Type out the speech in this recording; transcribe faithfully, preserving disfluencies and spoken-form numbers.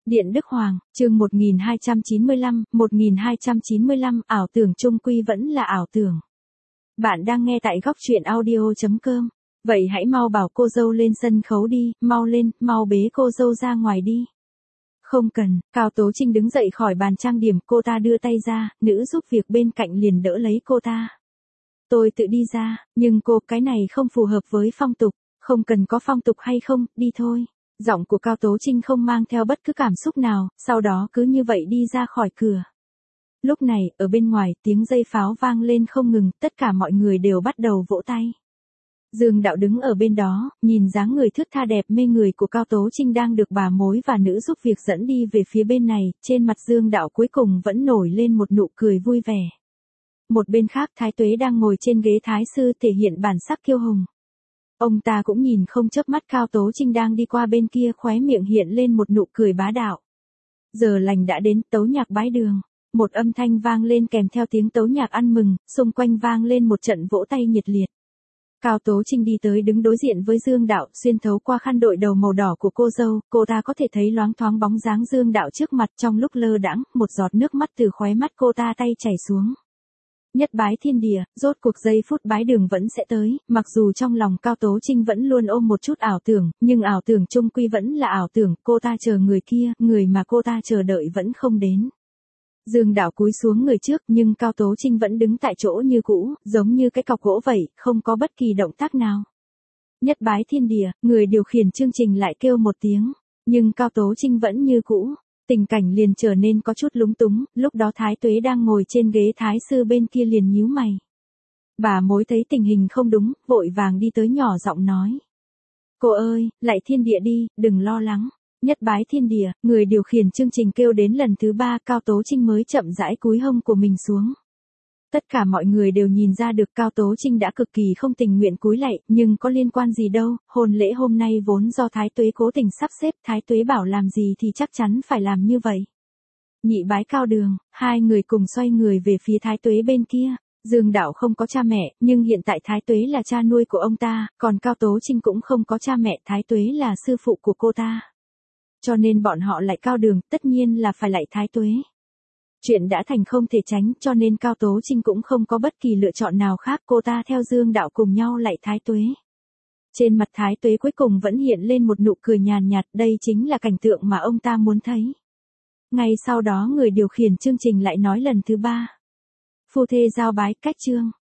Điện Đức Hoàng, chương một nghìn hai trăm chín mươi lăm, một nghìn hai trăm chín mươi lăm, ảo tưởng chung quy vẫn là ảo tưởng. Bạn đang nghe tại góc truyện audio chấm com. Vậy hãy mau bảo cô dâu lên sân khấu đi, mau lên, mau bế cô dâu ra ngoài đi. Không cần, Cao Tố Trinh đứng dậy khỏi bàn trang điểm, cô ta đưa tay ra, nữ giúp việc bên cạnh liền đỡ lấy cô ta. Tôi tự đi ra, nhưng cô, cái này không phù hợp với phong tục, không cần có phong tục hay không, đi thôi. Giọng của Cao Tố Trinh không mang theo bất cứ cảm xúc nào, sau đó cứ như vậy đi ra khỏi cửa. Lúc này, ở bên ngoài, tiếng dây pháo vang lên không ngừng, tất cả mọi người đều bắt đầu vỗ tay. Dương Đạo đứng ở bên đó, nhìn dáng người thướt tha đẹp mê người của Cao Tố Trinh đang được bà mối và nữ giúp việc dẫn đi về phía bên này, trên mặt Dương Đạo cuối cùng vẫn nổi lên một nụ cười vui vẻ. Một bên khác Thái Tuế đang ngồi trên ghế thái sư thể hiện bản sắc kiêu hùng. Ông ta cũng nhìn không chớp mắt Cao Tố Trinh đang đi qua bên kia, khóe miệng hiện lên một nụ cười bá đạo. Giờ lành đã đến, tấu nhạc bái đường. Một âm thanh vang lên kèm theo tiếng tấu nhạc ăn mừng, xung quanh vang lên một trận vỗ tay nhiệt liệt. Cao Tố Trinh đi tới đứng đối diện với Dương Đạo, xuyên thấu qua khăn đội đầu màu đỏ của cô dâu, cô ta có thể thấy loáng thoáng bóng dáng Dương Đạo trước mặt. Trong lúc lơ đãng, một giọt nước mắt từ khóe mắt cô ta tay chảy xuống. Nhất bái thiên địa, rốt cuộc giây phút bái đường vẫn sẽ tới, mặc dù trong lòng Cao Tố Trinh vẫn luôn ôm một chút ảo tưởng, nhưng ảo tưởng chung quy vẫn là ảo tưởng, cô ta chờ người kia, người mà cô ta chờ đợi vẫn không đến. Dương Đạo cúi xuống người trước, nhưng Cao Tố Trinh vẫn đứng tại chỗ như cũ, giống như cái cọc gỗ vậy, không có bất kỳ động tác nào. Nhất bái thiên địa, người điều khiển chương trình lại kêu một tiếng, nhưng Cao Tố Trinh vẫn như cũ. Tình cảnh liền trở nên có chút lúng túng, lúc đó Thái Tuế đang ngồi trên ghế thái sư bên kia liền nhíu mày. Bà mối thấy tình hình không đúng, vội vàng đi tới nhỏ giọng nói. Cô ơi, lại thiên địa đi, đừng lo lắng. Nhất bái thiên địa, người điều khiển chương trình kêu đến lần thứ ba, Cao Tố Trinh mới chậm rãi cúi hông của mình xuống. Tất cả mọi người đều nhìn ra được Cao Tố Trinh đã cực kỳ không tình nguyện cúi lạy, nhưng có liên quan gì đâu, hôn lễ hôm nay vốn do Thái Tuế cố tình sắp xếp, Thái Tuế bảo làm gì thì chắc chắn phải làm như vậy. Nhị bái cao đường, hai người cùng xoay người về phía Thái Tuế bên kia. Dương Đạo không có cha mẹ, nhưng hiện tại Thái Tuế là cha nuôi của ông ta, còn Cao Tố Trinh cũng không có cha mẹ, Thái Tuế là sư phụ của cô ta. Cho nên bọn họ lại cao đường, tất nhiên là phải lại Thái Tuế. Chuyện đã thành không thể tránh, cho nên Cao Tố Trinh cũng không có bất kỳ lựa chọn nào khác, cô ta theo Dương Đạo cùng nhau lại Thái Tuế. Trên mặt Thái Tuế cuối cùng vẫn hiện lên một nụ cười nhàn nhạt, đây chính là cảnh tượng mà ông ta muốn thấy. Ngay sau đó người điều khiển chương trình lại nói lần thứ ba. Phu thê giao bái cách chương.